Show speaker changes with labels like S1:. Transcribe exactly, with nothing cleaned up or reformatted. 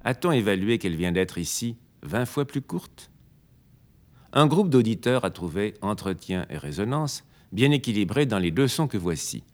S1: A-t-on évalué qu'elle vient d'être ici vingt fois plus courte? Un groupe d'auditeurs a trouvé entretien et résonance bien équilibrés dans les deux sons que voici.